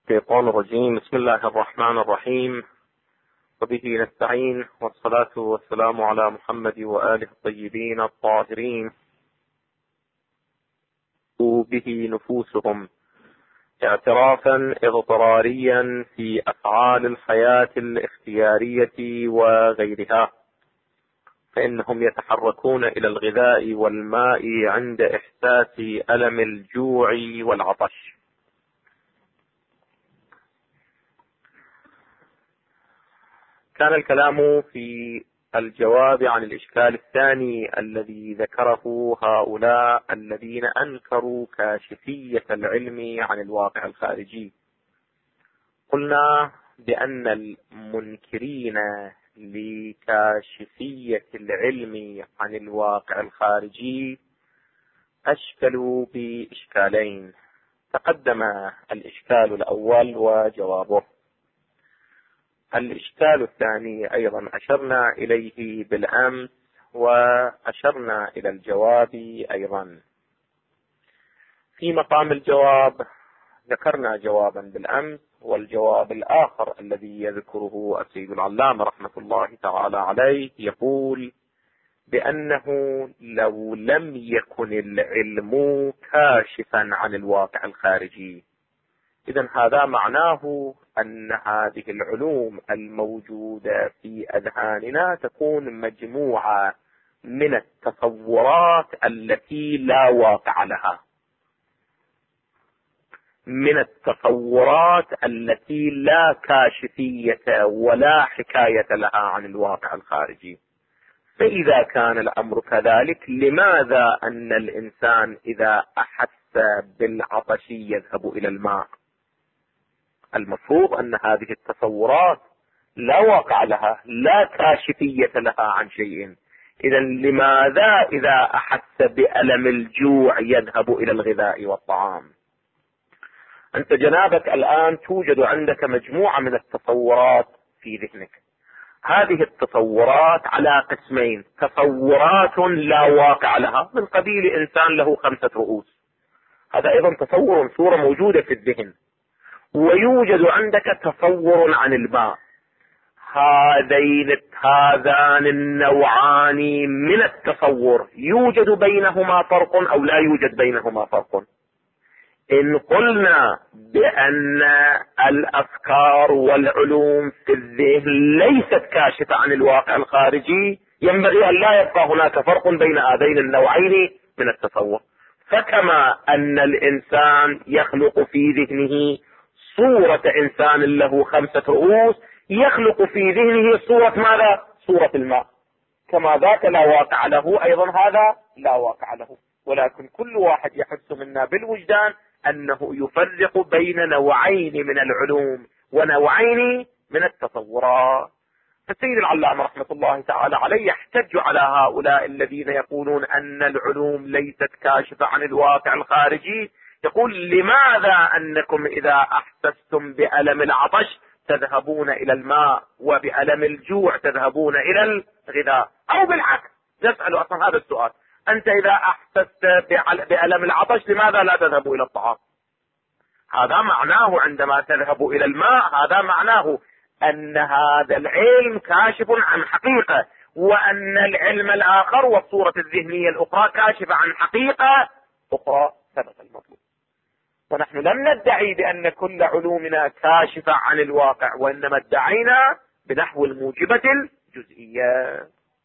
الشيطان الرجيم. بسم الله الرحمن الرحيم، وبه نستعين، والصلاة والسلام على محمد وآله الطيبين الطاهرين. به نفوسهم اعترافا اضطراريا في أفعال الحياة الاختيارية وغيرها، فإنهم يتحركون إلى الغذاء والماء عند إحساس ألم الجوع والعطش. كان الكلام في الجواب عن الإشكال الثاني الذي ذكره هؤلاء الذين أنكروا كاشفية العلم عن الواقع الخارجي. قلنا بأن المنكرين لكاشفية العلم عن الواقع الخارجي أشكلوا بإشكالين. تقدم الإشكال الأول وجوابه. الإشكال الثاني أيضا أشرنا إليه بالأمس، وأشرنا إلى الجواب أيضا. في مقام الجواب ذكرنا جوابا بالأمس، والجواب الآخر الذي يذكره السيد العلامة رحمة الله تعالى عليه يقول بأنه لو لم يكن العلم كاشفا عن الواقع الخارجي، إذن هذا معناه أن هذه العلوم الموجودة في أذهاننا تكون مجموعة من التصورات التي لا واقع لها، من التصورات التي لا كاشفية ولا حكاية لها عن الواقع الخارجي. فإذا كان الأمر كذلك، لماذا أن الإنسان إذا أحس بالعطش يذهب إلى الماء؟ المفروض أن هذه التصورات لا واقع لها، لا كاشفية لها عن شيء. إذن لماذا إذا أحس بألم الجوع يذهب إلى الغذاء والطعام؟ أنت جنابك الآن توجد عندك مجموعة من التصورات في ذهنك. هذه التصورات على قسمين: تصورات لا واقع لها من قبيل إنسان له 5 رؤوس، هذا أيضا تصور، صورة موجودة في الذهن. ويوجد عندك تصور عن الماء. هذان النوعان من التصور يوجد بينهما فرق أو لا يوجد بينهما فرق؟ إن قلنا بأن الأفكار والعلوم في الذهن ليست كاشفة عن الواقع الخارجي، ينبغي أن لا يبقى هناك فرق بين هذين النوعين من التصور. فكما أن الإنسان يخلق في ذهنه صورة إنسان له 5 رؤوس، يخلق في ذهنه صورة ماذا؟ صورة الماء. كما ذاك لا واقع له، أيضا هذا لا واقع له. ولكن كل واحد يحس منا بالوجدان أنه يفرق بين نوعين من العلوم ونوعين من التصورات. فالسيد العلامة رحمة الله تعالى عليه يحتج على هؤلاء الذين يقولون أن العلوم ليست كاشفة عن الواقع الخارجي. يقول: لماذا أنكم إذا أحسستم بألم العطش تذهبون إلى الماء، وبألم الجوع تذهبون إلى الغذاء؟ أو بالعكس، نسأل أصلا هذا السؤال: أنت إذا أحسست بألم العطش لماذا لا تذهب إلى الطعام؟ هذا معناه عندما تذهب إلى الماء، هذا معناه أن هذا العلم كاشف عن حقيقة، وأن العلم الآخر والصورة الذهنية الأخرى كاشفة عن حقيقة أخرى. ثبت المطلوب. ونحن لم ندعي بأن كل علومنا كاشفة عن الواقع، وإنما ادعينا بنحو الموجبة الجزئية.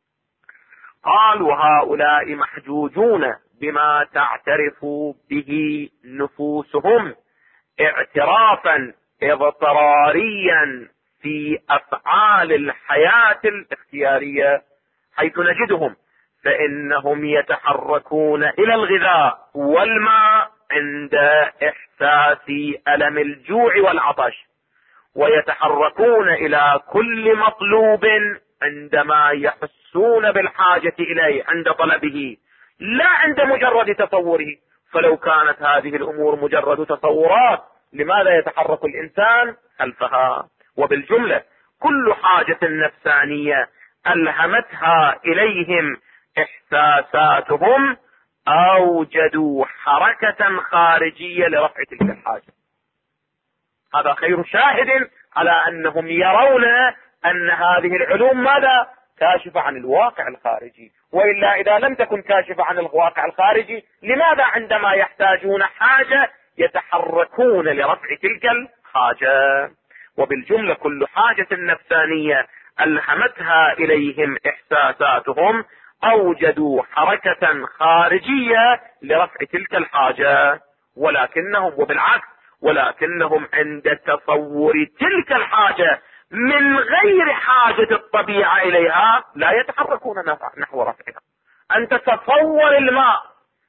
قال: وهؤلاء محجوجون بما تعترف به نفوسهم اعترافا اضطراريا في أفعال الحياة الاختيارية، حيث نجدهم فإنهم يتحركون إلى الغذاء والماء عند إحساس ألم الجوع والعطش، ويتحركون إلى كل مطلوب عندما يحسون بالحاجة إليه، عند طلبه، لا عند مجرد تصوره. فلو كانت هذه الأمور مجرد تصورات، لماذا يتحرك الإنسان خلفها؟ وبالجملة كل حاجة نفسانية ألهمتها إليهم إحساساتهم أوجدوا حركة خارجية لرفع تلك الحاجة. هذا خير شاهد على أنهم يرون أن هذه العلوم ماذا؟ كاشفة عن الواقع الخارجي. وإلا إذا لم تكن كاشفة عن الواقع الخارجي، لماذا عندما يحتاجون حاجة يتحركون لرفع تلك الحاجة؟ وبالجملة كل حاجة نفسانية ألهمتها إليهم إحساساتهم أوجدوا حركة خارجية لرفع تلك الحاجة، ولكنهم وبالعكس ولكنهم عند تصور تلك الحاجة من غير حاجة الطبيعة إليها لا يتحركون نحو رفعها. أنت تصور الماء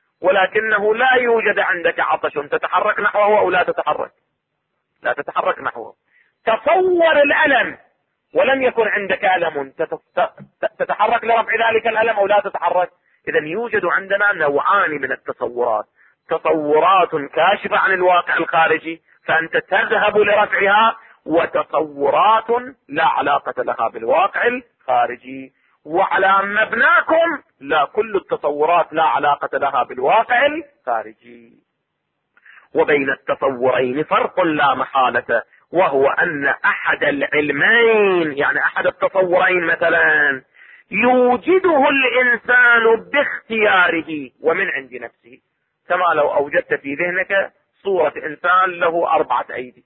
ولكنه لا يوجد عندك عطش، تتحرك نحوه أو لا تتحرك؟ لا تتحرك نحوه. تصور الألم ولم يكن عندك ألم، تتحرك لرفع ذلك الألم أو لا تتحرك؟ إذا يوجد عندنا نوعان من التصورات: تصورات كاشفة عن الواقع الخارجي فأنت تذهب لرفعها، وتصورات لا علاقة لها بالواقع الخارجي. وعلى مبناكم لا، كل التصورات لا علاقة لها بالواقع الخارجي. وبين التصورين فرق لا محالة، وهو أن أحد العلمين يعني أحد التصورين مثلا يوجده الإنسان باختياره ومن عند نفسه، كما لو أوجدت في ذهنك صورة إنسان له 4 أيدي،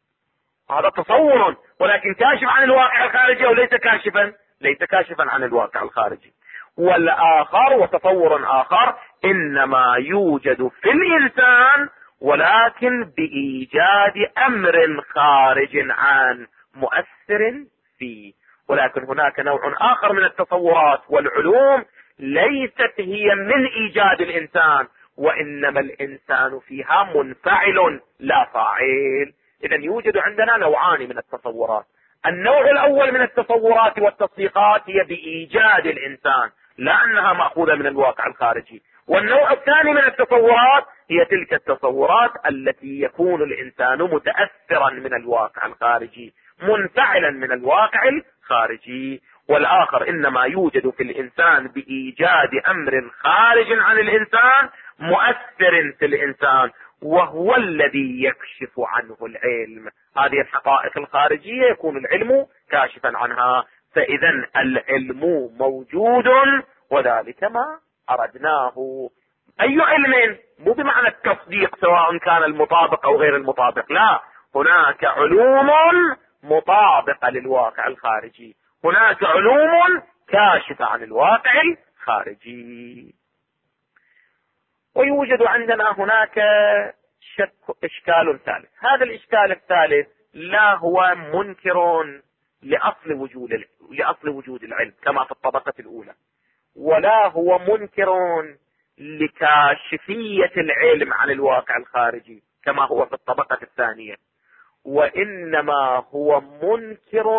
هذا تصور ولكن كاشف عن الواقع الخارجي أو ليس كاشفا؟ ليس كاشفا عن الواقع الخارجي. والآخر وتصور آخر إنما يوجد في الإنسان ولكن بإيجاد أمر خارج عن مؤثر فيه. ولكن هناك نوع آخر من التصورات والعلوم ليست هي من إيجاد الإنسان، وإنما الإنسان فيها منفعل لا فاعل. إذن يوجد عندنا نوعان من التصورات: النوع الأول من التصورات والتصديقات هي بإيجاد الإنسان لا أنها مأخوذة من الواقع الخارجي، والنوع الثاني من التصورات هي تلك التصورات التي يكون الإنسان متأثرا من الواقع الخارجي، منفعلا من الواقع الخارجي. والآخر إنما يوجد في الإنسان بإيجاد أمر خارج عن الإنسان مؤثر في الإنسان، وهو الذي يكشف عنه العلم. هذه الحقائق الخارجية يكون العلم كاشفا عنها. فإذا العلم موجود وذلك ما أردناه. أي علم؟ مو بمعنى التصديق سواء كان المطابق أو غير المطابق، لا، هناك علوم مطابقة للواقع الخارجي، هناك علوم كاشفة عن الواقع الخارجي. ويوجد عندنا هناك إشكال ثالث. هذا الإشكال الثالث لا هو منكر لأصل وجود العلم كما في الطبقة الأولى، ولا هو منكر لكاشفية العلم عن الواقع الخارجي كما هو في الطبقة الثانية، وإنما هو منكر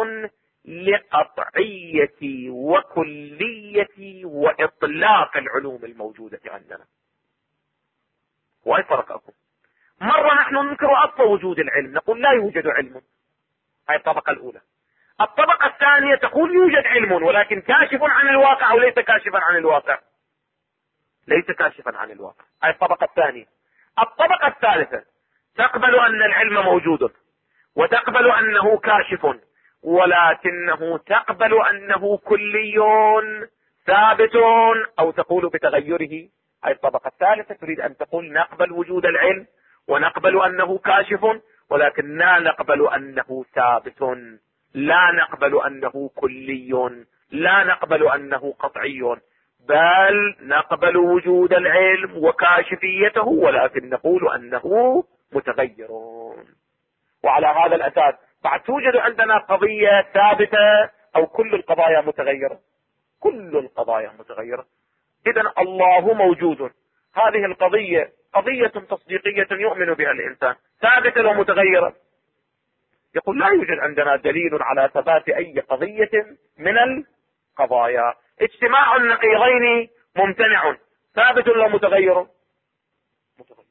لقطعية وكلية وإطلاق العلوم الموجودة عندنا. وأي فرق أكون؟ مرة نحن ننكر أصل وجود العلم، نقول لا يوجد علم، هاي الطبقة الأولى. الطبقة الثانية تقول يوجد علم ولكن كاشف عن الواقع أو ليس كاشفا عن الواقع؟ ليس كاشفا عن الواقع، هاي الطبقة الثانية. الطبقة الثالثة تقبل أن العلم موجود وتقبل أنه كاشف، ولكنه تقبل أنه كلي ثابت أو تقول بتغيره. هاي الطبقة الثالثة تريد أن تقول نقبل وجود العلم ونقبل أنه كاشف، ولكن لا نقبل أنه ثابت، لا نقبل أنه كلي، لا نقبل أنه قطعي، بل نقبل وجود العلم وكاشفيته ولكن نقول أنه متغير. وعلى هذا الأساس بعد توجد عندنا قضية ثابتة أو كل القضايا متغيرة؟ كل القضايا متغيرة. إذن الله موجود، هذه القضية قضية تصديقية يؤمن بها الإنسان، ثابتة ومتغيرة. يقول لا يوجد عندنا دليل على ثبات أي قضية من القضايا. اجتماع النقيضين ممتنع، ثابت ولا متغير؟ متغير.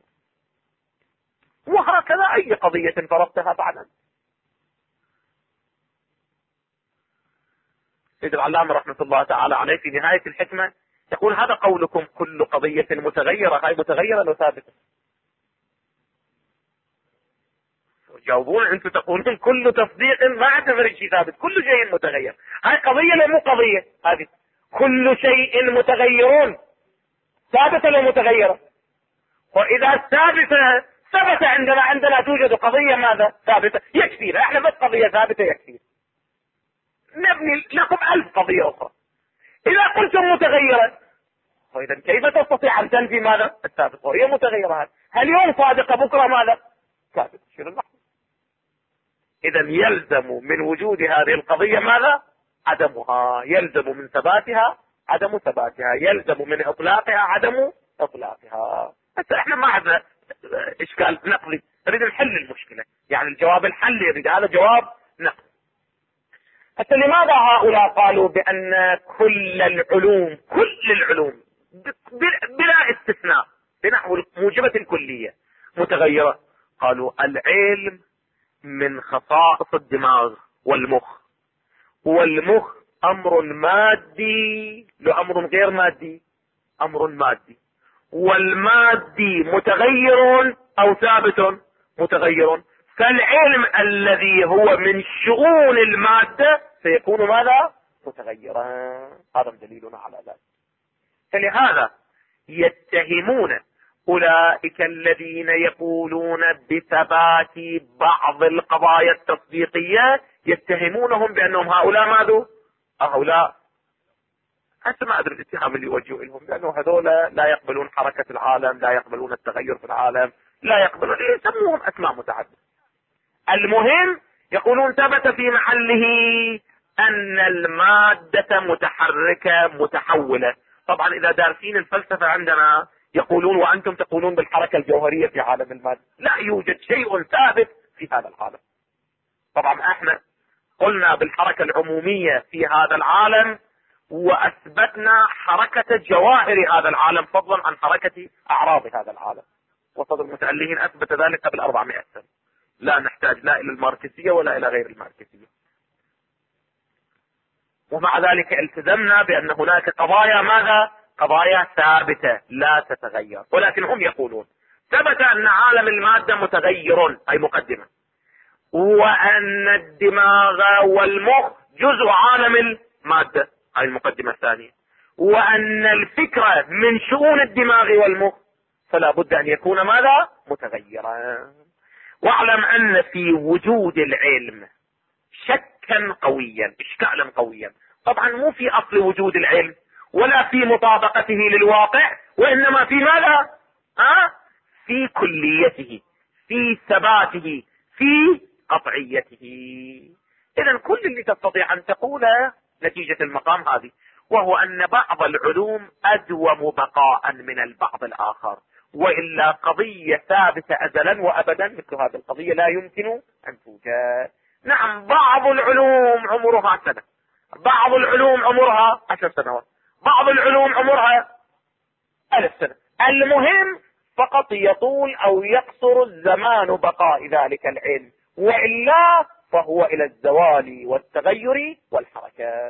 وهكذا أي قضية فرضتها بعدا. سيد العلامة رحمة الله تعالى عليه في نهاية الحكمة يقول هذا قولكم كل قضية متغيرة، هاي متغيرة لو ثابتة؟ تجاوبون انتم تقولون كل تصديق ما اعتبر شيء ثابت، كل شيء متغير. هاي قضية لا مو قضية هذه. كل شيء متغيرون ثابتة ولا متغيرة؟ واذا ثبت عندنا توجد قضية ماذا ثابتة يكفينا احنا، بس قضية ثابتة يكفي، نبني لكم 1000 قضية اخرى. اذا قلتم متغيرة، واذا كيف تستطيع ان تنفي ماذا الثابت وهي متغيرة؟ هل يوم صادقة بكرة ماذا ثابت؟ شنو المحصول؟ اذا يلزم من وجود هذه القضية ماذا؟ عدمها. يلزم من ثباتها عدم ثباتها، يلزم من اطلاقها عدم اطلاقها. بس احنا ما عندنا اشكال نقلي، نريد نحل المشكلة، يعني الجواب الحل يريد هذا جواب نقلي. حتى لماذا هؤلاء قالوا بان كل العلوم بلا استثناء بنحو موجبة الكلية متغيرة؟ قالوا العلم من خصائص الدماغ والمخ امر مادي لامر غير مادي، امر مادي، والمادي متغير او ثابت متغير، فالعلم الذي هو من شؤون المادة سيكون ماذا؟ متغيرا. هذا دليلنا على ذلك. فلهذا يتهمون أولئك الذين يقولون بثبات بعض القضايا التصديقية، يتهمونهم بأنهم هؤلاء ماذا؟ هؤلاء حتى ما أدري الاتهام اللي يوجهوا لهم، لأنه هذول لا يقبلون حركة العالم، لا يقبلون التغير في العالم، لا يقبلون، يسموهم أسماء متعددة. المهم يقولون ثبت في محله أن المادة متحركة متحولة. طبعا إذا دارسين الفلسفة عندنا يقولون وأنتم تقولون بالحركة الجوهرية في عالم المادة، لا يوجد شيء ثابت في هذا العالم. طبعا احنا قلنا بالحركة العمومية في هذا العالم، وأثبتنا حركة جواهر هذا العالم فضلا عن حركة أعراض هذا العالم، وصدر المتألهين أثبت ذلك قبل 400 سنة. لا نحتاج لا إلى الماركسية ولا إلى غير الماركسية. ومع ذلك التزمنا بأن هناك قضايا ماذا؟ قضايا ثابتة لا تتغير. ولكن هم يقولون ثبت أن عالم المادة متغير، أي مقدمة، وأن الدماغ والمخ جزء عالم المادة، أي المقدمة الثانية، وأن الفكرة من شؤون الدماغ والمخ، فلا بد أن يكون ماذا؟ متغيرا. واعلم أن في وجود العلم شكا قويا، إشكالا قويا، طبعا مو في أصل وجود العلم ولا في مطابقته للواقع، وإنما في ماذا؟ في كليته، في ثباته، في قطعيته. إذن كل اللي تستطيع أن تقوله نتيجة المقام هذه، وهو أن بعض العلوم أدوم بقاء من البعض الآخر، وإلا قضية ثابتة أزلا وأبدا مثل هذه القضية لا يمكن أن توجد. نعم بعض العلوم عمرها سنة، بعض العلوم عمرها 10 سنوات، بعض العلوم عمرها 1000 سنة. المهم فقط يطول أو يقصر الزمان بقاء ذلك العلم، وإلا فهو إلى الزوال والتغير والحركة.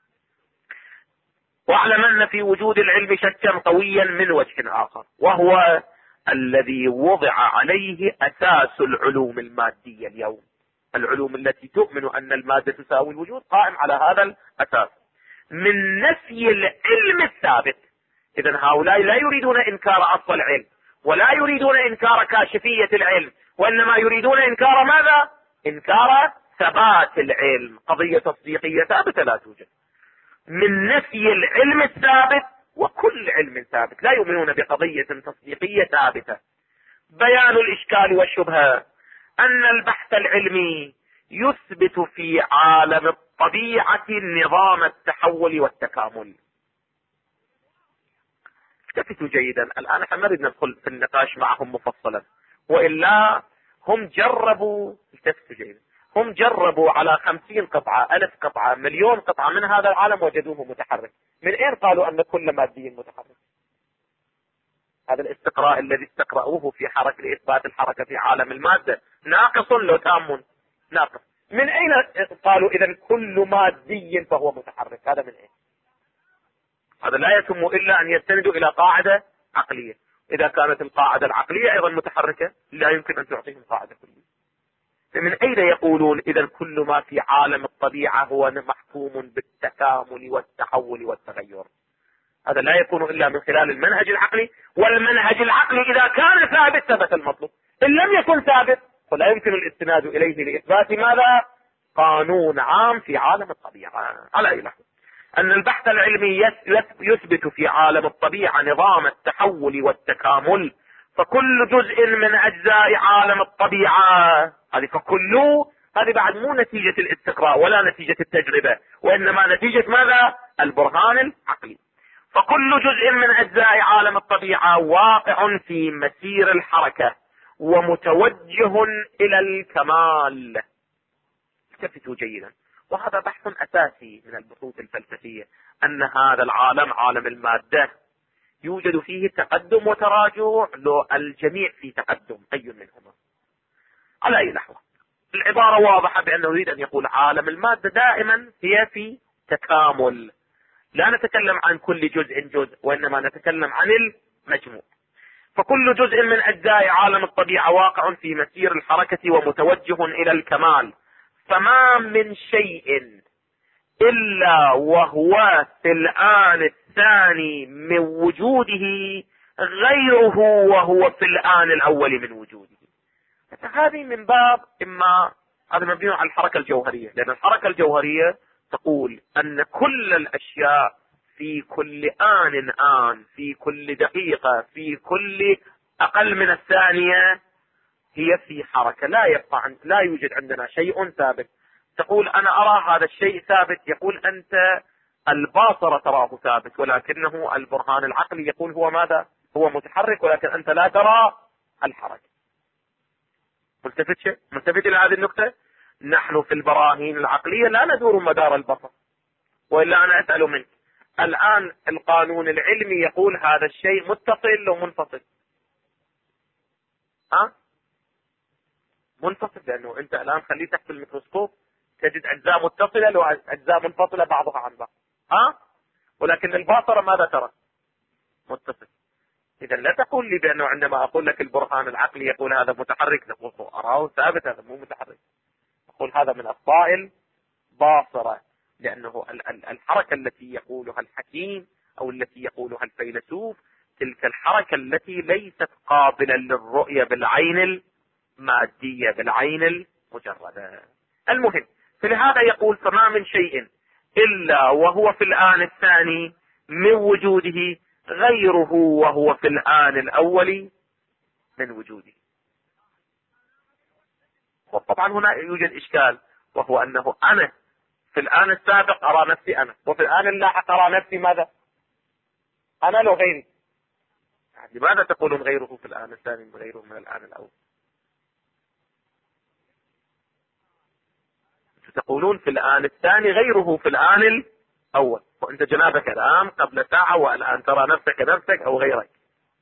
واعلم أن في وجود العلم شكا قويا من وجه آخر، وهو الذي وضع عليه أساس العلوم المادية اليوم. العلوم التي تؤمن أن المادة تساوي الوجود قائم على هذا الأساس من نفي العلم الثابت. إذن هؤلاء لا يريدون إنكار أصل العلم، ولا يريدون إنكار كاشفية العلم، وإنما يريدون إنكار ماذا؟ إنكار ثبات العلم. قضية تصديقية ثابتة لا توجد. من نفي العلم الثابت، وكل علم ثابت، لا يؤمنون بقضية تصديقية ثابتة. بيان الإشكال والشبهة أن البحث العلمي يثبت في عالم الطبيعة نظام التحول والتكامل. التفتوا جيدا، الآن احنا نريد ندخل في النقاش معهم مفصلا، وإلا هم جربوا، التفتوا جيدا، هم جربوا على 50 قطعة 1000 قطعة 1,000,000 قطعة من هذا العالم وجدوه متحرك. من اين قالوا ان كل مادي متحرك؟ هذا الاستقراء الذي استقرأوه في حركة لإثبات الحركة في عالم المادة ناقص لو تام ناقص. من اين قالوا اذا كل مادي فهو متحرك؟ هذا من اين؟ هذا لا يتم الا ان يستندوا الى قاعدة عقلية. اذا كانت القاعدة العقلية ايضا متحركة لا يمكن ان تعطيهم قاعدة كلية. من أين يقولون إذا كل ما في عالم الطبيعة هو محكوم بالتكامل والتحول والتغير؟ هذا لا يكون إلا من خلال المنهج العقلي، والمنهج العقلي إذا كان ثابت ثبت المطلوب، إن لم يكن ثابت فلا يمكن الاستناد إليه لإثبات ماذا؟ قانون عام في عالم الطبيعة. على أي لحظة أن البحث العلمي يثبت في عالم الطبيعة نظام التحول والتكامل، فكل جزء من أجزاء عالم الطبيعة هذه بعد مو نتيجة الاستقراء ولا نتيجة التجربة، وإنما نتيجة ماذا؟ البرهان العقلي. فكل جزء من أجزاء عالم الطبيعة واقع في مسير الحركة ومتوجه إلى الكمال. التفتوا جيدا، وهذا بحث أساسي من البحوث الفلسفية، أن هذا العالم عالم المادة يوجد فيه تقدم وتراجع، لو الجميع في تقدم أي منهما. على أي لحظة العبارة واضحة بأنه يريد أن يقول عالم المادة دائما هي في تكامل، لا نتكلم عن كل جزء وإنما نتكلم عن المجموع. فكل جزء من أجزاء عالم الطبيعة واقع في مسير الحركة ومتوجه إلى الكمال، فما من شيء إلا وهو في الآن الثاني من وجوده غيره وهو في الآن الأول من وجوده. هذه من باب هذا مبني على الحركة الجوهرية، لأن الحركة الجوهرية تقول أن كل الأشياء في كل آن في كل دقيقة في كل أقل من الثانية هي في حركة، لا يوجد عندنا شيء ثابت. تقول أنا أرى هذا الشيء ثابت، يقول أنت الباصرة تراه ثابت، ولكنه البرهان العقلي يقول هو ماذا؟ هو متحرك، ولكن أنت لا ترى الحركة. ملتفت إلى هذه النقطة؟ نحن في البراهين العقلية لا ندور مدار البصر، وإلا أنا أسأل منك الآن القانون العلمي يقول هذا الشيء متصل ومنفصل. منفصل، لأنه أنت الآن خليه تحت الميكروسكوب تجد أجزاء متصلة وأجزاء منفصلة بعضها عن بعض. ولكن الباصرة ماذا ترى؟ متصل. إذا لا تقول لي بأنه عندما أقول لك البرهان العقلي يقول هذا متحرك نقول أراه ثابت، هذا مو متحرك. أقول هذا من أخطاء الباصرة، لأنه الحركة التي يقولها الحكيم أو التي يقولها الفيلسوف تلك الحركة التي ليست قابلة للرؤية بالعين المادية، بالعين المجردة. المهم، فلهذا يقول فما من شيء إلا وهو في الآن الثاني من وجوده غيره وهو في الآن الأول من وجوده. وطبعا هنا يوجد إشكال، وهو أنه أنا في الآن السابق أرى نفسي أنا، وفي الآن اللاحق أرى نفسي ماذا؟ أنا لو غيري. لماذا تقولون غيره في الآن الثاني غيره من الآن الأول؟ تقولون في الآن الثاني غيره في الآن الأول، وأنت جنابك الآن قبل ساعة والآن ترى نفسك أو غيرك.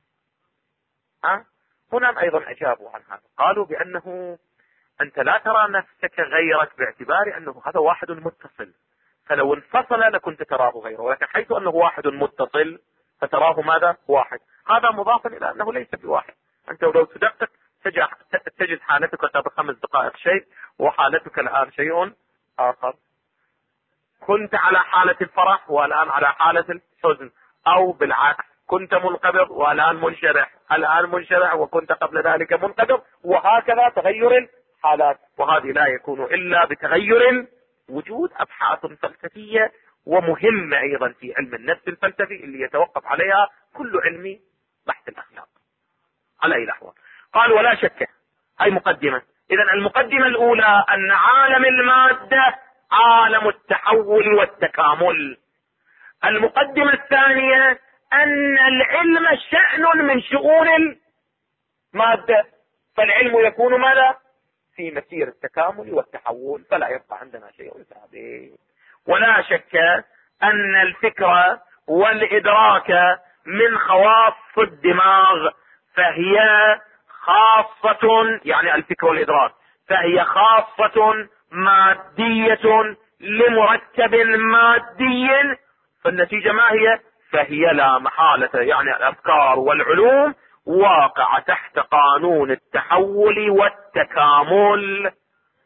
هنا أيضا أجابوا عن هذا، قالوا بأنه أنت لا ترى نفسك غيرك باعتبار أنه هذا واحد متصل، فلو انفصل لكنت تراه غيره، ولكن حيث أنه واحد متصل فتراه ماذا؟ واحد. هذا مضافا إلى أنه ليس بواحد. أنت لو تدقق تجد حالتك قبل 5 دقائق شيء وحالتك الآن شيء آخر. كنت على حالة الفرح والآن على حالة الحزن، أو بالعكس كنت منقبض والآن منشرح، الآن منشرح وكنت قبل ذلك منقبض، وهكذا تغير الحالات. وهذه لا يكون إلا بتغير وجود. أبحاث فلسفية ومهمة أيضا في علم النفس الفلسفي اللي يتوقف عليها كل علم بحث الأخلاق. على أي لحظة قال ولا شك، هاي مقدمة. إذا المقدمة الأولى أن عالم المادة عالم التحول والتكامل. المقدمة الثانية أن العلم شأن من شؤون المادة، فالعلم يكون ماذا؟ في مسير التكامل والتحول، فلا يبقى عندنا شيء ثابت. ولا شك أن الفكرة والإدراك من خواص الدماغ، فهي خاصة، يعني الفكر والإدراك فهي خاصة مادية لمركب مادي، فالنتيجة ما هي؟ فهي لا محالة، يعني الأفكار والعلوم واقع تحت قانون التحول والتكامل.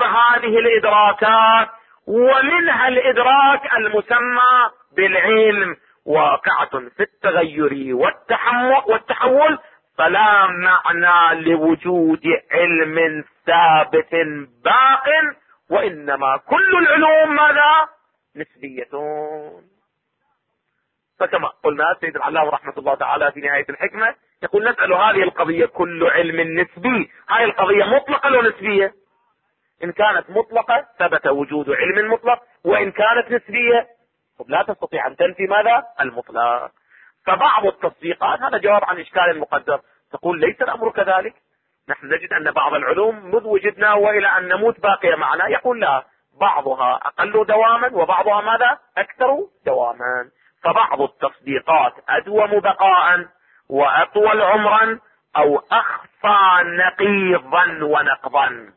هذه الإدراكات ومنها الإدراك المسمى بالعلم واقعة في التغير والتحول، فلا معنى لوجود علم ثابت باق، وإنما كل العلوم ماذا؟ نسبية. فكما قلنا سيد العلامة رحمة الله تعالى في نهاية الحكمة يقول نسأل هذه القضية كل علم نسبي، هذه القضية مطلقة أو نسبية؟ إن كانت مطلقة ثبت وجود علم مطلق، وإن كانت نسبية لا تستطيع أن تنفي ماذا؟ المطلق. فبعض التصديقات هذا جواب عن إشكال مقدر، تقول ليس الأمر كذلك، نحن نجد أن بعض العلوم مذ وجدنا وإلى أن نموت باقية معنا، يقول لا، بعضها أقل دواما وبعضها ماذا؟ أكثر دواما. فبعض التصديقات أدوم بقاء وأطول عمرا أو أخفى نقيضا ونقضا.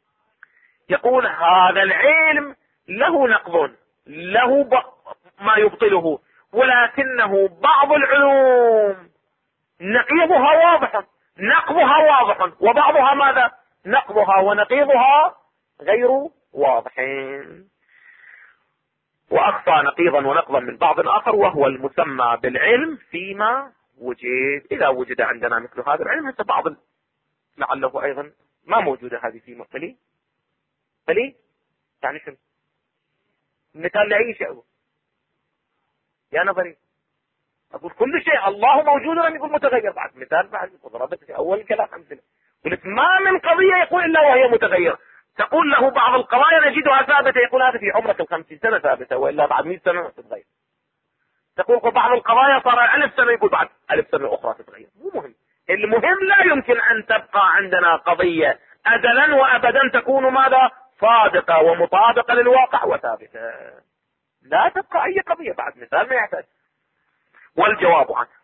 يقول هذا العلم له نقض، له ما يبطله، ولكنه بعض العلوم نقيضها واضح، نقضها واضح، وبعضها ماذا؟ نقضها ونقيضها غير واضحين. وأخفى نقيضا ونقضا من بعض آخر، وهو المسمى بالعلم فيما وجد. إذا وجد عندنا مثل هذا العلم، هسه بعض لعله أيضا ما موجودة هذه في مقبلي بلي، يعني شنو مثال لأي شيء يا نظري؟ أقول كل شيء الله موجود لم يكن متغير، بعد مثال بعد ضربت في أول كلام أمثلة، قلت ما من قضية يقول إلا وهي متغيرة. تقول له بعض القضايا نجدها ثابتة، يقول هذا في عمرك 50 سنة ثابتة، وإلا بعد 100 سنة تتغير. تقول بعض القضايا صار 1000 سنة، يقول بعد 1000 سنة أخرى تتغير. مو مهم، المهم لا يمكن أن تبقى عندنا قضية أزلا وأبدا تكون ماذا؟ صادقة ومطابقة للواقع وثابتة. لا تبقى أي قضية بعد مثال ما يحتاج. والجواب عنه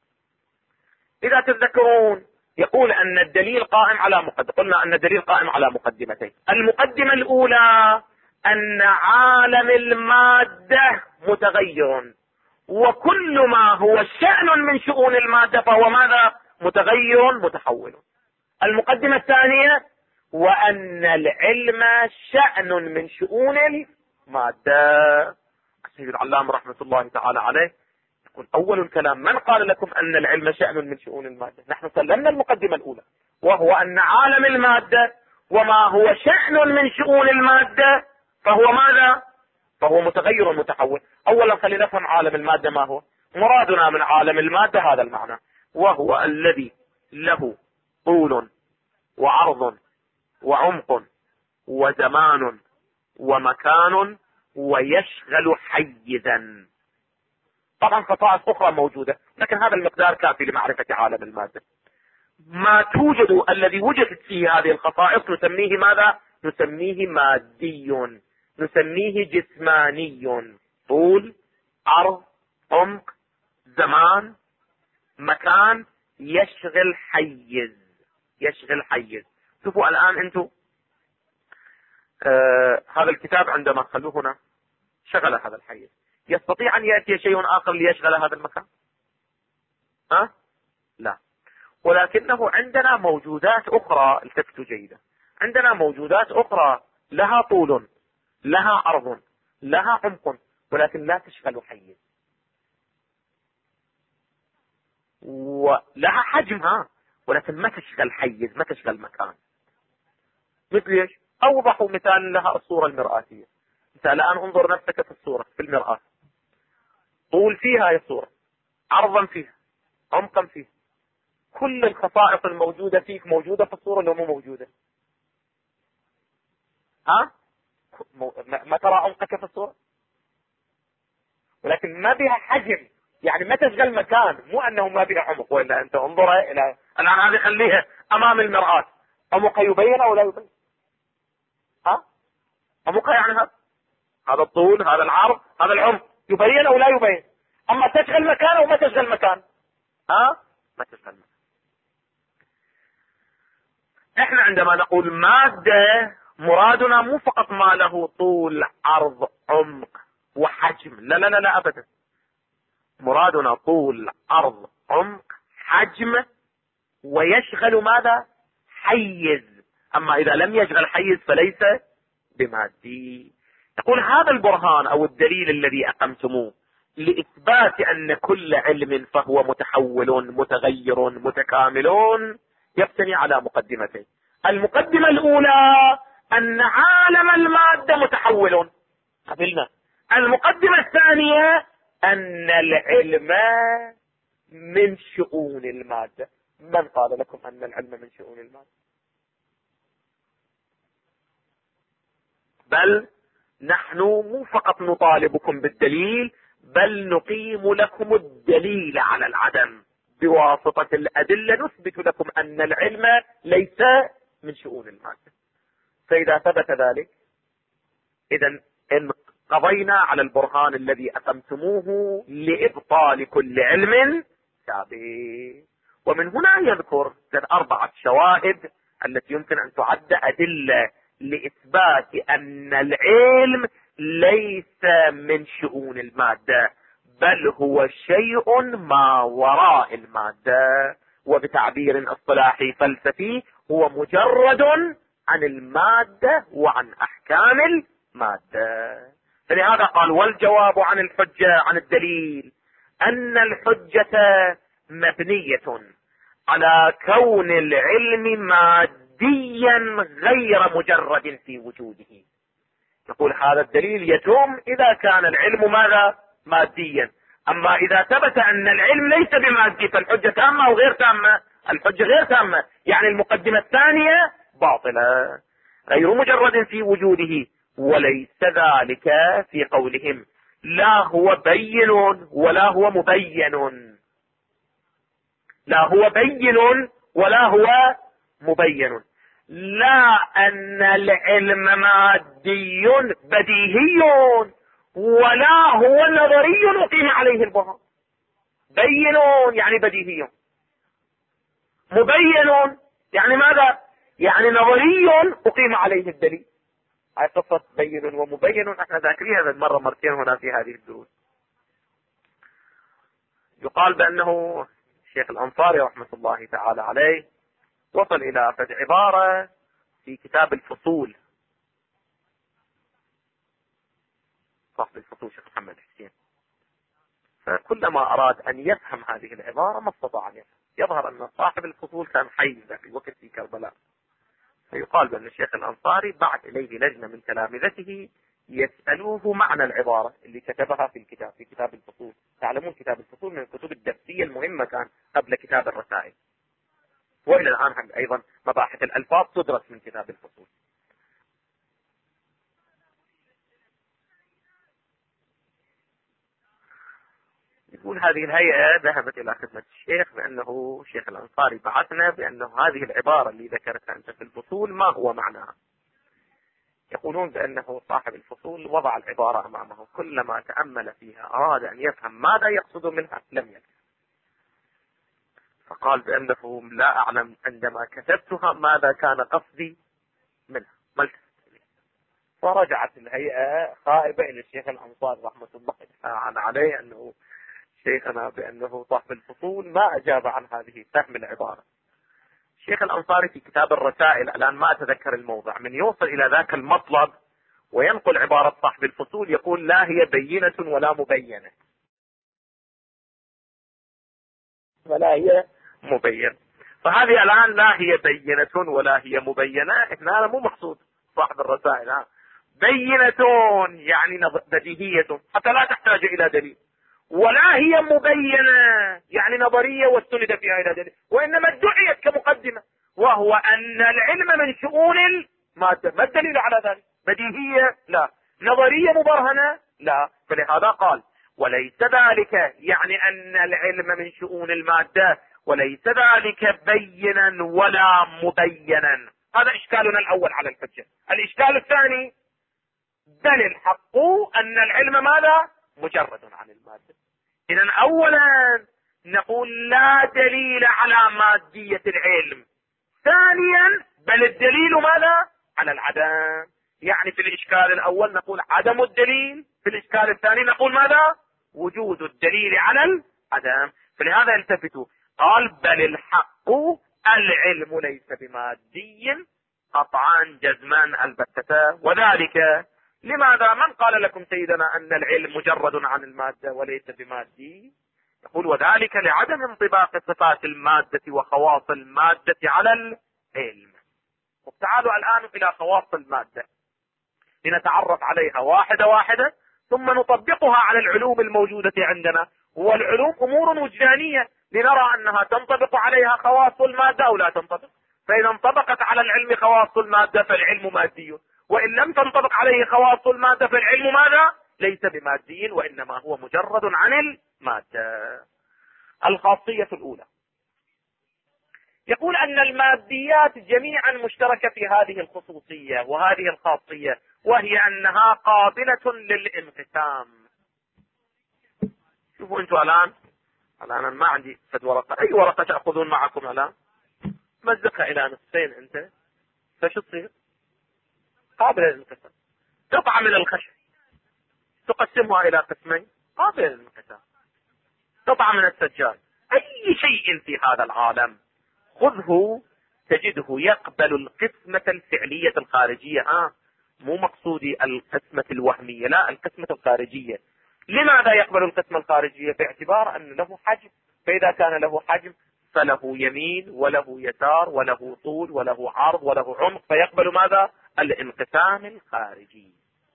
إذا تتذكرون يقول أن الدليل قائم على قلنا أن الدليل قائم على مقدمتين. المقدمة الأولى أن عالم المادة متغير، وكل ما هو شأن من شؤون المادة فهو ماذا؟ متغير متحول. المقدمة الثانية وأن العلم شأن من شؤون المادة. السيد العلامة رحمة الله تعالى عليه يقول أول الكلام من قال لكم أن العلم شأن من شؤون المادة؟ نحن سلمنا المقدمة الأولى، وهو أن عالم المادة وما هو شأن من شؤون المادة فهو ماذا؟ فهو متغير متحول. أولا خلينا نفهم عالم المادة ما هو. مرادنا من عالم المادة هذا المعنى، وهو الذي له طول وعرض وعمق وزمان ومكان ويشغل حيزا. طبعا خصائص أخرى موجودة، لكن هذا المقدار كافي لمعرفة عالم المادة. ما توجد الذي وجدت فيه هذه الخصائص نسميه ماذا؟ نسميه مادي، نسميه جسماني. طول، عرض، عمق، زمان، مكان، يشغل حيز. يشغل حيز. شوفوا الآن أنتم هذا الكتاب عندما خلوه هنا شغل هذا الحيز، يستطيع أن يأتي شيء آخر ليشغل هذا المكان؟ لا. ولكنه عندنا موجودات أخرى، التفتوا جيدا، عندنا موجودات أخرى لها طول، لها عرض، لها عمق، ولكن لا تشغل حيز، ولها حجمها ولكن ما تشغل حيز، ما تشغل مكان. مثل ايش؟ اوضح مثال لها الصورة المرآتية. انت الان انظر نفسك في الصورة في المرآة، طول فيها هي الصورة، عرضا فيها، عمقا فيها، كل الخصائص الموجودة فيك موجودة في الصورة لو مو موجودة؟ ما ترى عمقك في الصورة؟ ولكن ما بها حجم، يعني ما تشغل مكان، مو انه ما بها عمق، وإلا انت انظر الى الان هذه خليها امام المرآة، عمقها يبين او لا يبين؟ عمقها يعني هذا الطول، هذا العرض، هذا العمق، يبين او لا يبين؟ اما تشغل مكان او ما تشغل مكان؟ ما تشغل مكان. احنا عندما نقول مادة مرادنا مو فقط ما له طول، عرض، عمق وحجم، لا لا لا لا ابدا. مرادنا طول، عرض، عمق، حجم، ويشغل ماذا؟ حيز. اما اذا لم يشغل حيز فليس بمادي. يقول هذا البرهان أو الدليل الذي أقمتموه لإثبات أن كل علم فهو متحول متغير متكامل يبتني على مقدمتين. المقدمة الأولى أن عالم المادة متحول، قبلنا. المقدمة الثانية أن العلم من شؤون المادة. من قال لكم أن العلم من شؤون المادة؟ بل نحن مو فقط نطالبكم بالدليل، بل نقيم لكم الدليل على العدم بواسطة الأدلة. نثبت لكم أن العلم ليس من شؤون المادة. فإذا ثبت ذلك، إذن إن قضينا على البرهان الذي أقمتموه لإبطال كل علم سابق. ومن هنا يذكر 4 شواهد التي يمكن أن تعد أدلة لإثبات أن العلم ليس من شؤون المادة، بل هو شيء ما وراء المادة، وبتعبير اصطلاحي فلسفي هو مجرد عن المادة وعن أحكام المادة. فلهذا قال والجواب عن الحجة عن الدليل أن الحجة مبنية على كون العلم ماديا غير مجرد في وجوده. نقول هذا الدليل يتم إذا كان العلم ماذا؟ ماديا. أما إذا ثبت أن العلم ليس بمادي فالحجة تامة أو غير تامة؟ الحجة غير تامة، يعني المقدمة الثانية باطلة، غير مجرد في وجوده. وليس ذلك في قولهم لا هو بين ولا هو مبين، لا هو بين ولا هو مبين. لا أن العلم مادي بديهي ولا هو نظري أقيم عليه البرهان. بين يعني بديهي، مبين يعني ماذا؟ يعني نظري أقيم عليه الدليل. هاي قصة بين ومبين احنا ذاكرينها من مرتين هنا في هذه الدروس. يقال بأنه الشيخ الأنصاري رحمة الله تعالى عليه وصل إلى فد عبارة في كتاب الفصول، صاحب الفصول شيخ محمد حسين، فكلما أراد أن يفهم هذه العبارة ما استطاع أن يفهم. يظهر أن صاحب الفصول كان حي ذاك الوقت في كربلاء. فيقال بأن الشيخ الأنصاري بعث إليه لجنة من تلامذته يسألوه معنى العبارة اللي كتبها في الكتاب، في كتاب الفصول. تعلمون كتاب الفصول من الكتب الدرسية المهمة كان قبل كتاب الرسائل، وإلى الآن أيضا مباحث الألفاظ تدرس من كتاب الفصول. يقول هذه الهيئة ذهبت إلى خدمة الشيخ بأنه الشيخ الأنصاري بعثنا بأنه هذه العبارة اللي ذكرتها أنت في الفصول ما هو معناها. يقولون بأنه صاحب الفصول وضع العبارة أمامه، كلما تأمل فيها أراد أن يفهم ماذا يقصد منها لم يفهم. فقال بأنه لا أعلم عندما كتبتها ماذا كان قصدي منها، ما التفت إليه. فرجعت الهيئة خائبة إلى الشيخ الأنصاري رحمة الله عليه أنه شيخنا بأنه صاحب الفصول ما أجاب عن هذه فهم العبارة. الشيخ الأنصاري في كتاب الرسائل الآن ما أتذكر الموضع، من يوصل إلى ذاك المطلب وينقل عبارة صاحب الفصول يقول لا هي بينة ولا مبينة، ولا هي مبينة. فهذه الآن لا هي بينة ولا هي مبينة، هذا مو مقصود صاحب الرسائل. بينة يعني بديهية حتى لا تحتاج إلى دليل، ولا هي مبينة يعني نظرية واستند فيها إلى دليل، وإنما ادعيت كمقدمة، وهو أن العلم من شؤون المادة. ما الدليل على ذلك؟ بديهية لا، نظرية مبرهنة لا. فلهذا قال وليس ذلك يعني أن العلم من شؤون المادة، وليس ذلك بينا ولا مبينا. هذا إشكالنا الأول على الحجة. الإشكال الثاني بل الحق أن العلم ماذا؟ مجرد عن المادة. إذن أولا نقول لا دليل على مادية العلم. ثانيا بل الدليل ماذا؟ على العدم. يعني في الإشكال الأول نقول عدم الدليل، في الإشكال الثاني نقول ماذا؟ وجود الدليل على العدم. فلهذا التفتوا قال بل الحق العلم ليس بمادي قطعا جزما البتة. وذلك لماذا؟ من قال لكم سيدنا أن العلم مجرد عن المادة وليس بمادي؟ يقول وذلك لعدم انطباق صفات المادة وخواص المادة على العلم. تعالوا الآن إلى خواص المادة لنتعرف عليها واحدة واحدة ثم نطبقها على العلوم الموجودة عندنا. والعلوم أمور وجدانية لنرى أنها تنطبق عليها خواص المادة أو لا تنطبق. فإذا انطبقت على العلم خواص المادة فالعلم مادي، وإن لم تنطبق عليه خواص المادة فالعلم ماذا؟ ليس بمادي وإنما هو مجرد عن المادة. الخاصية الأولى يقول أن الماديات جميعا مشتركة في هذه الخصوصية وهذه الخاصية، وهي أنها قابلة للانقسام. شوفوا أنتوا الآن أنا ما عندي فد ورقة، أي ورقة تأخذون معكم الآن مزقها إلى نصفين أنت، فشو تصير؟ قابلة للانقسام. قطعة من الخشب تقسمها إلى قسمين قابلة للانقسام. قطعة من السجاد، أي شيء في هذا العالم خذه تجده يقبل القسمة الفعلية الخارجية. مو مقصودي القسمة الوهمية، لا، القسمة الخارجية. لماذا يقبل القسمة الخارجية؟ باعتبار أن له حجم، فإذا كان له حجم فله يمين وله يسار وله طول وله عرض وله عمق، فيقبل ماذا؟ الانقسام الخارجي.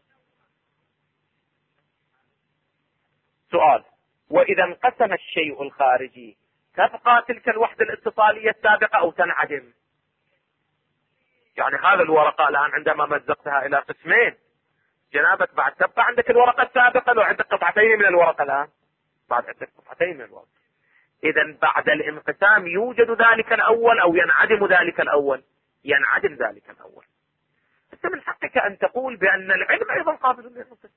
سؤال: وإذا انقسم الشيء الخارجي تبقى تلك الوحدة الاتصالية السابقة أو تنعدم؟ يعني هذا الورقة الآن عندما مزقتها إلى قسمين جنابك بعد تبقى عندك الورقة السابقة، لو عندك قطعتين من الورقة الآن بعد عندك قطعتين من الورقة. إذا بعد الانقسام يوجد ذلك الأول أو ينعدم ذلك الأول؟ ينعدم ذلك الأول. أنت من حقك أن تقول بأن العلم أيضا قابل للانقسام.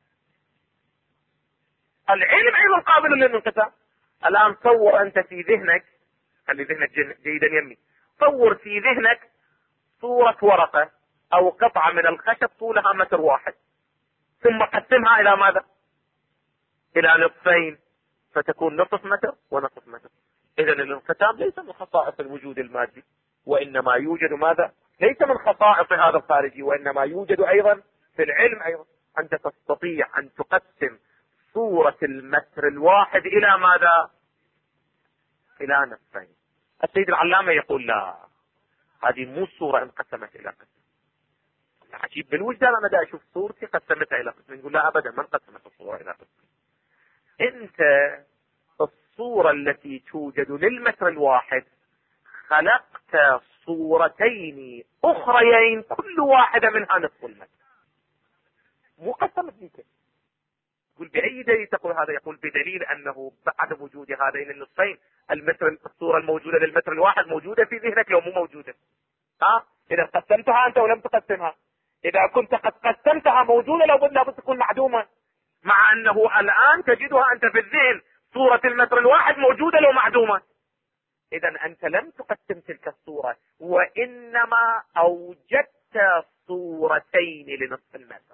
العلم أيضا قابل للانقسام. الآن صور أنت في ذهنك، خلي ذهنك جيدا يمي، صور في ذهنك صورة ورقة أو قطعة من الخشب طولها متر واحد، ثم قسمها إلى ماذا؟ إلى نصفين، فتكون نصف متر ونصف متر. إذن الانقسام ليس من خصائص الوجود المادي، وإنما يوجد ماذا؟ ليس من خصائص هذا الخارجي، وإنما يوجد أيضا في العلم. أيضا أنت تستطيع أن تقسم صورة المتر الواحد إلى ماذا؟ إلى نصفين. السيد العلامة يقول لا، هذه مو صورة انقسمت إلى قسم. عجيب بالوجدان، أنا دا أشوف صورتي قسمتها إلى قسم. نقول لا أبدا، ما انقسمت الصورة إلى قسم. أنت الصورة التي توجد للمتر الواحد خلقت صورتين أخريين كل واحدة منها نصف المتر، مو قسمت بك. يقول بأي دليل تقول هذا؟ يقول بدليل أنه بعد وجود هذين النصفين الصورة الموجودة للمتر الواحد موجودة في ذهنك لو مو موجودة. إذا قسمتها أنت ولم تقسمها، إذا كنت قد قسمتها موجودة لو بد تكون معدومة، مع أنه الآن تجدها أنت في الذهن صورة المتر الواحد موجودة لو معدومة. إذا أنت لم تقسم تلك الصورة، وإنما أوجدت صورتين لنصف المتر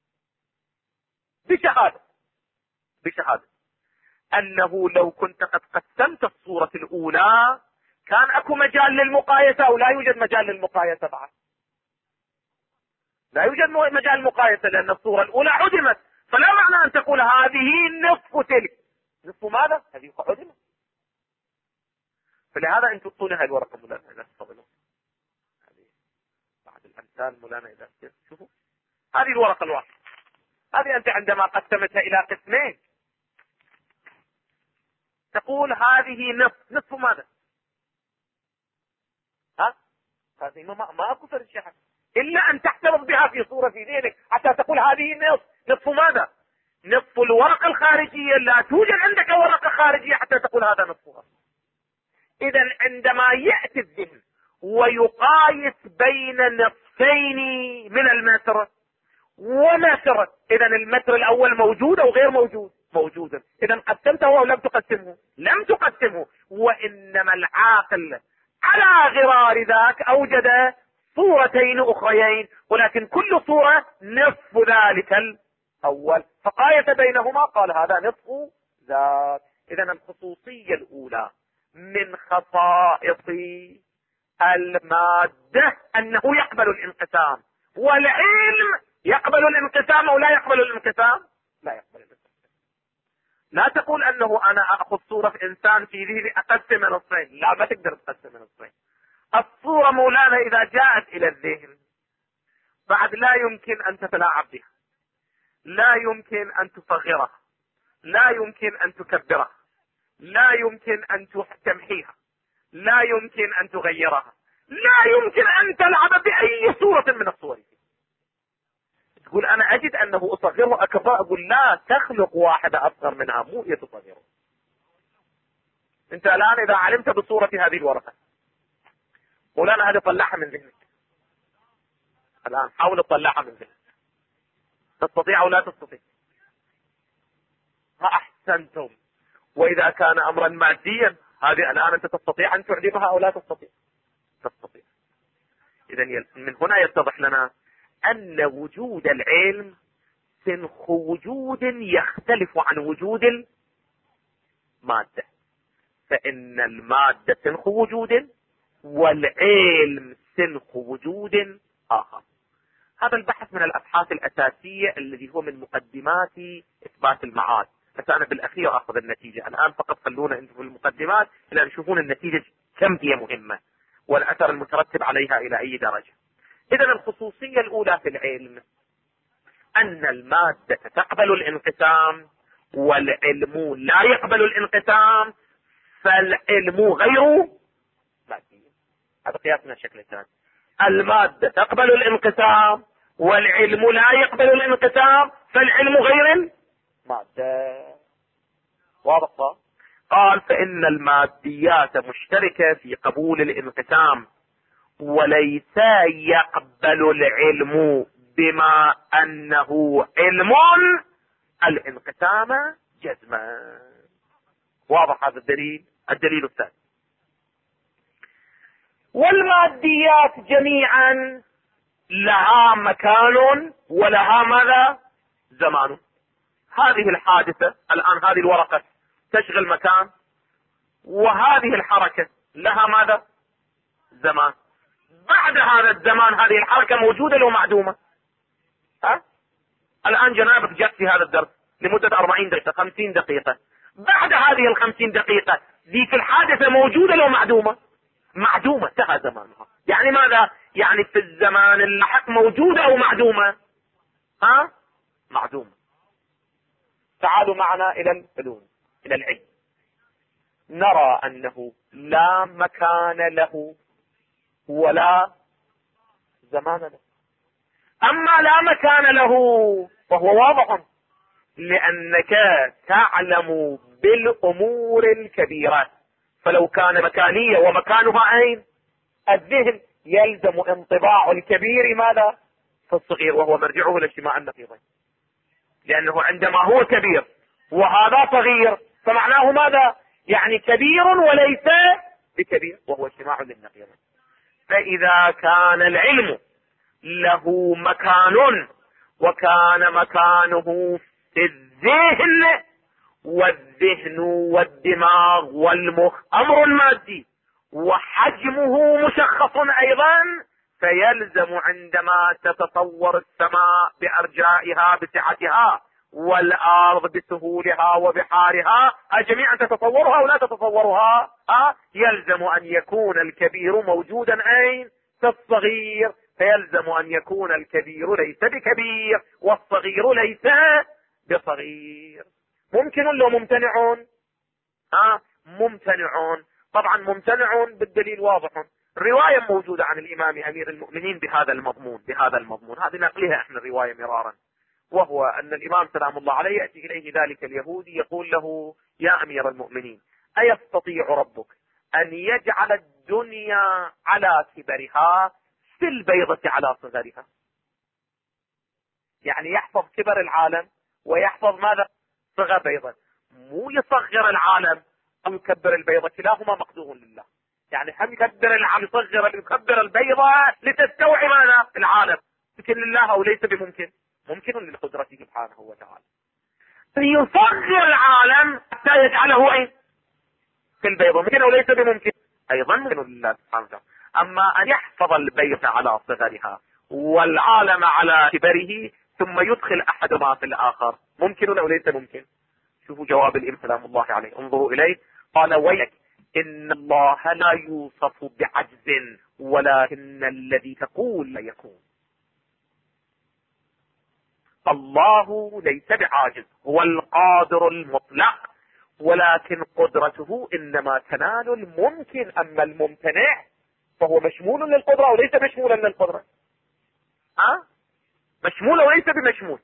بشهادة أنه لو كنت قد قسمت الصورة الأولى كان أكو مجال للمقايسة أو لا يوجد مجال للمقايسة بعد؟ لا يوجد مجال للمقايسة، لأن الصورة الأولى عدمت. فلا معنى أن تقول هذه نصف تلك. نصف ماذا؟ هذه عدمت. فلهذا أنتم تعطوني هاي الورقة مولانا إذا تفضلوا، هذه بعد الأمثال مولانا إذا شوفوا هذه الورقة الواحدة، هذه أنت عندما قسمتها إلى قسمين تقول هذه نصف ماذا؟ هذه ما أكو فرق شيء إلا أن تحتفظ بها في صورة في ذهنك حتى تقول هذه نصف ماذا؟ نصف الورقة الخارجية. لا توجد عندك ورقة خارجية حتى تقول هذا نصفها. إذا عندما يأتي الذهن ويقايس بين نصفين من المتر ومتر، إذا المتر الأول موجود أو غير موجود؟ موجود. إذا قسمته أو لم تقسمه؟ لم تقسمه. وإنما العاقل على غرار ذاك أوجد صورتين أخريين، ولكن كل صورة نصف ذلك الأول، فقايس بينهما قال هذا نصف ذاك. إذا الخصوصية الأولى من خصائص المادة أنه يقبل الانقسام، والعلم يقبل الانقسام أو لا يقبل الانقسام؟ لا يقبل الانقسام. لا تقول أنه أنا أخذ صورة في إنسان في ذهني أقسم نصفين، لا، ما تقدر تقسم نصفين. الصورة مولانا إذا جاءت إلى الذهن بعد لا يمكن أن تتلاعب بها، لا يمكن أن تصغرها، لا يمكن أن تكبرها، لا يمكن أن تمحيها، لا يمكن أن تغيرها، لا يمكن أن تلعب بأي صورة من الصور. تقول أنا أجد أنه أصغره أكبر، أقول لا، تخلق واحدة أصغر منها، مو هي تصغره. أنت الآن إذا علمت بصورة هذه الورقة، مولانا هذه طلعها من ذهنك الآن، حاول تطلعها من ذهنك، تستطيع أو لا تستطيع؟ ما أحسنتم. وإذا كان أمرا ماديا، هذه الآن أنت تستطيع أن تعلمها أو لا تستطيع؟ تستطيع. إذا من هنا يتضح لنا أن وجود العلم سنخ وجود يختلف عن وجود المادة، فإن المادة سنخ وجود والعلم سنخ وجود آخر. هذا البحث من الأبحاث الأساسية الذي هو من مقدمات إثبات المعاد. بس أنا بالأخير أخذ النتيجة الآن، فقط خلونا أنتم في المقدمات إلى أن تشوفون النتيجة كم هي مهمة والأثر المترتب عليها إلى أي درجة. إذن الخصوصية الأولى في العلم أن المادة تقبل الانقسام والعلم لا يقبل الانقسام، فالعلم غير مادي. هذا قياس من الشكل الثاني. المادة تقبل الانقسام والعلم لا يقبل الانقسام، فالعلم غير مادة. واضح؟ قال فإن الماديات مشتركة في قبول الانقسام، وليس يقبل العلم بما أنه علم الانقسام جزما. واضح هذا الدليل؟ الدليل الثاني، والماديات جميعا لها مكان ولها ماذا؟ زمان. هذه الحادثة الآن، هذه الورقة تشغل مكان، وهذه الحركة لها ماذا؟ زمان. بعد هذا الزمان هذه الحركة موجودة لو معدومة؟ الآن جنابك جت في هذا الدرس لمدة 40 دقيقة 50 دقيقة، بعد هذه 50 دقيقة ذيك الحادثة موجودة لو معدومة؟ معدومة، انتهى زمانها. يعني ماذا؟ يعني في الزمان اللاحق موجودة أو معدومة؟ معدومة. تعالوا معنا إلى العلوم، إلى العلم، نرى أنه لا مكان له ولا زمان له. أما لا مكان له فهو واضح، لأنك تعلم بالأمور الكبيرة، فلو كان مكانية ومكانها أين؟ الذهن، يلزم انطباع الكبير ماذا؟ في الصغير، وهو مرجعه لاجتماع النقيضين، لأنه عندما هو كبير وهذا صغير فمعناه ماذا؟ يعني كبير وليس بكبير، وهو اجتماع للنقيضين. فإذا كان العلم له مكان وكان مكانه في الذهن، والذهن والدماغ والمخ أمر مادي وحجمه مشخص أيضا، فيلزم عندما تتصور السماء بأرجائها بسعتها والأرض بسهولها وبحارها جميعا تتصورها أو لا تتصورها؟ يلزم أن يكون الكبير موجودا أين؟ في الصغير، فيلزم أن يكون الكبير ليس بكبير والصغير ليس بصغير. ممكن لو ممتنعون؟ ممتنعون. طبعا ممتنعون بالدليل واضح، الرواية موجودة عن الإمام أمير المؤمنين بهذا المضمون، هذه نقلها احنا الرواية مرارا، وهو أن الإمام سلام الله عليه يأتي إليه ذلك اليهودي يقول له يا أمير المؤمنين، أيستطيع ربك أن يجعل الدنيا على كبرها في البيضة على صغرها؟ يعني يحفظ كبر العالم ويحفظ ماذا؟ صغر بيضة، مو يصغر العالم أو يكبر البيضة، كلاهما مقدور لله. يعني هم يكبر العالم يكبر البيضة لتستوعب ماذا؟ العالم، لكن لله أو ليس بممكن؟ ممكن لقدرته سبحانه وتعالى. يصغر العالم حتى يجعله ايه؟ في البيضة، ممكن أو ليس بممكن؟ أيضا ممكن لله سبحانه وتعالى. أما أن يحفظ البيت على صغرها والعالم على كبره ثم يدخل أحدهما في الآخر، ممكن أو ليس ممكن؟ شوفوا جواب الإمام سلام الله عليه، انظروا إليه. قال: ويلك، إن الله لا يوصف بعجز، ولكن الذي تقول لا يكون. الله ليس بعاجز، هو القادر المطلق، ولكن قدرته إنما تنال الممكن، أما الممتنع فهو مشمول للقدرة وليس مشمولا للقدرة. مشمول وليس بمشمول.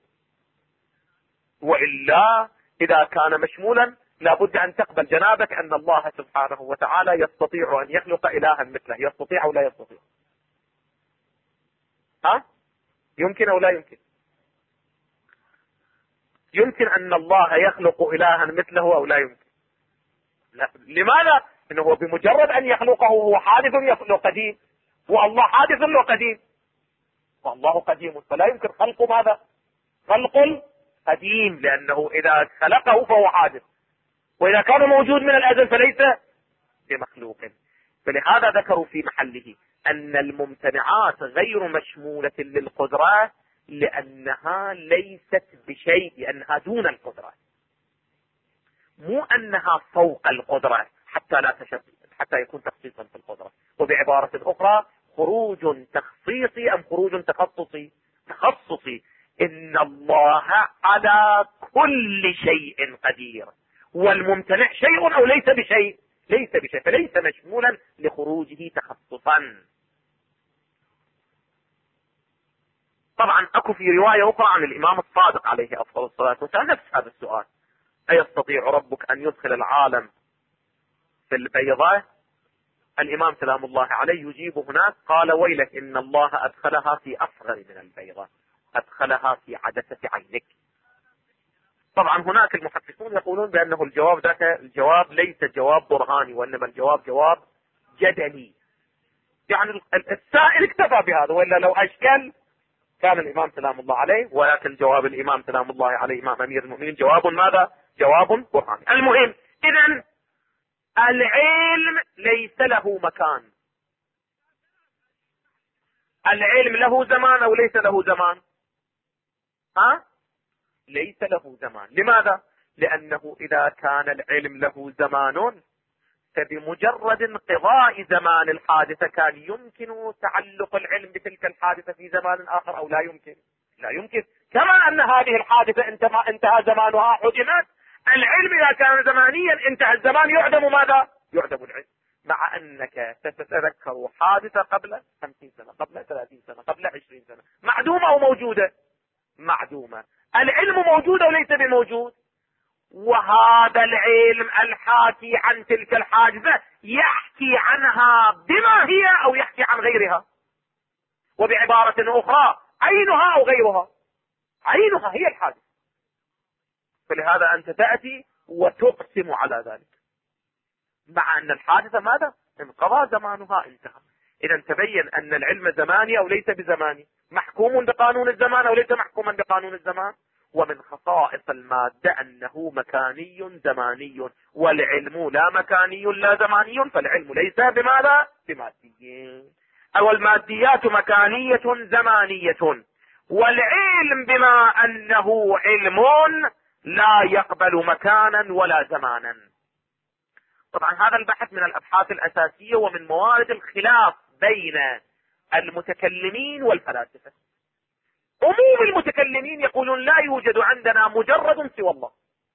وإلا إذا كان مشمولا لابد أن تقبل جنابك أن الله سبحانه وتعالى يستطيع أن يخلق إلها مثله. يستطيع أو لا يستطيع؟ يمكن أو لا يمكن؟ يمكن أن الله يخلق إلها مثله أو لا يمكن؟ لا. لماذا؟ إنه بمجرد أن يخلقه هو حادث وقديم، والله حادث وقديم، والله قديم، فلا يمكن خلق ماذا؟ خلق قديم، لأنه إذا خلقه فهو حادث، وإذا كان موجود من الأزل فليس بمخلوق. فلهذا ذكروا في محله أن الممتنعات غير مشمولة للقدرة، لأنها ليست بشيء، لأنها دون القدرة، مو أنها فوق القدرة حتى يكون تخصيصا في القدرة. وبعبارة أخرى، خروج تخصيصي أم خروج تخصصي؟ تخصصي. إن الله على كل شيء قدير، والممتنع شيء أو ليس بشيء؟ ليس بشيء، فليس مشمولا لخروجه تخصصا. طبعا اكو في رواية اخرى عن الامام الصادق عليه افضل الصلاة والسلام نفس هذا السؤال: ايستطيع ربك ان يدخل العالم في البيضة؟ الامام سلام الله عليه يجيب هناك، قال: ويلك، ان الله ادخلها في اصغر من البيضة، ادخلها في عدسة عينك. طبعا هناك المحققون يقولون بانه الجواب ذاك الجواب ليس جواب برهاني، وانما الجواب جواب جدلي، يعني السائل اكتفى بهذا، والا لو اشكل كان الامام سلام الله عليه. ولكن جواب الامام سلام الله عليه امام امير المؤمنين جواب ماذا؟ جواب برهاني. المهم، اذا العلم ليس له مكان. العلم له زمان او ليس له زمان؟ ليس له زمان. لماذا؟ لانه اذا كان العلم له زمان فبمجرد انقضاء زمان الحادثة كان يمكن تعلق العلم بتلك الحادثة في زمان آخر أو لا يمكن؟ لا يمكن. كما أن هذه الحادثة انتهى زمانها حجمت، العلم إذا كان زمانيا انتهى الزمان يعدم ماذا؟ يعدم العلم. مع أنك ستتذكر حادثة قبل 50 سنة، قبل 30 سنة، قبل 20 سنة، معدومة أو موجودة؟ معدومة. العلم موجود أو ليس بموجود؟ وهذا العلم الحاكي عن تلك الحادثة يحكي عنها بما هي أو يحكي عن غيرها. وبعبارة أخرى، عينها أو غيرها؟ عينها هي الحادثة. فلهذا أنت تأتي وتقسم على ذلك، مع أن الحادثة ماذا؟ انقضى زمانها، انتهى. إذا تبين أن العلم زماني أو ليس بزماني، محكوم بقانون الزمان أو ليس محكوما بقانون الزمان. ومن خصائص المادة أنه مكاني زماني، والعلم لا مكاني لا زماني، فالعلم ليس بماذا؟ بمادي. أو الماديات مكانية زمانية، والعلم بما أنه علم لا يقبل مكانا ولا زمانا. طبعا هذا البحث من الأبحاث الأساسية ومن موارد الخلاف بين المتكلمين والفلاسفة. عموم المتكلمين يقولون لا يوجد عندنا مجرد سوى الله،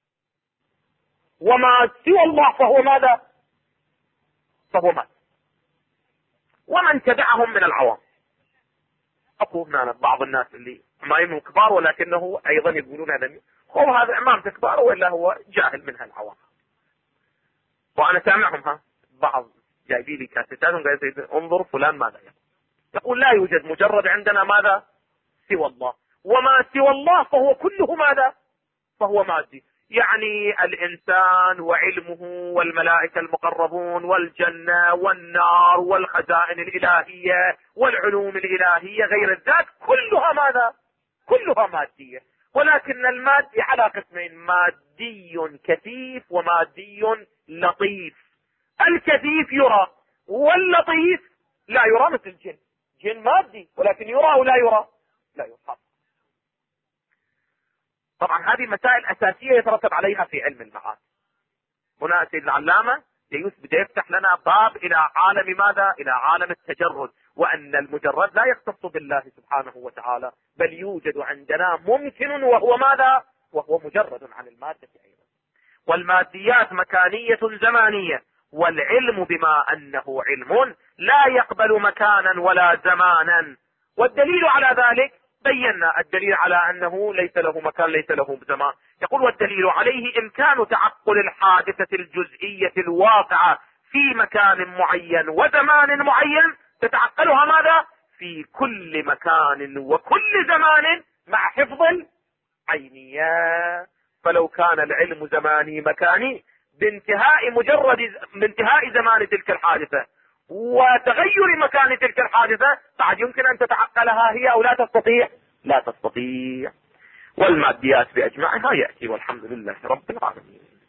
وما سوى الله فهو ماذا؟ فهو ماذا؟ ومن تبعهم من العوام. أقول هنا بعض الناس اللي امام كبار ولكنه ايضا يقولون هذا امام كبار ولا هو جاهل منها العوام. وانا سامعهم بعض جايبين لي كاسيتات قاعد انظر فلان ماذا يقول لا يوجد مجرد عندنا ماذا؟ سوى الله، وما سوى الله فهو كله ماذا؟ فهو مادي. يعني الإنسان وعلمه والملائكة المقربون والجنة والنار والخزائن الإلهية والعلوم الإلهية غير الذات كلها ماذا؟ كلها مادية. ولكن المادي على قسمين: مادي كثيف ومادي لطيف. الكثيف يرى واللطيف لا يرى مثل الجن، جن مادي ولكن يرى او لا يرى؟ لا يرى. طبعا هذه مسائل اساسية يترتب عليها في علم المعاد. هنا سيد العلامة بده يفتح لنا باب الى عالم ماذا؟ الى عالم التجرد، وان المجرد لا يختص بالله سبحانه وتعالى، بل يوجد عندنا ممكن وهو ماذا؟ وهو مجرد عن المادة ايضا. والماديات مكانية زمانية، والعلم بما انه علم لا يقبل مكانا ولا زمانا. والدليل على ذلك بينا، الدليل على انه ليس له مكان ليس له زمان. يقول والدليل عليه امكان تعقل الحادثة الجزئية الواقعة في مكان معين وزمان معين، تتعقلها ماذا؟ في كل مكان وكل زمان مع حفظ العينية. فلو كان العلم زماني مكاني بانتهاء زمان تلك الحادثة وتغير مكان تلك الحادثة، بعد يمكن ان تتعقلها هي او لا تستطيع؟ لا تستطيع. والماديات باجمعها يأتي، والحمد لله رب العالمين.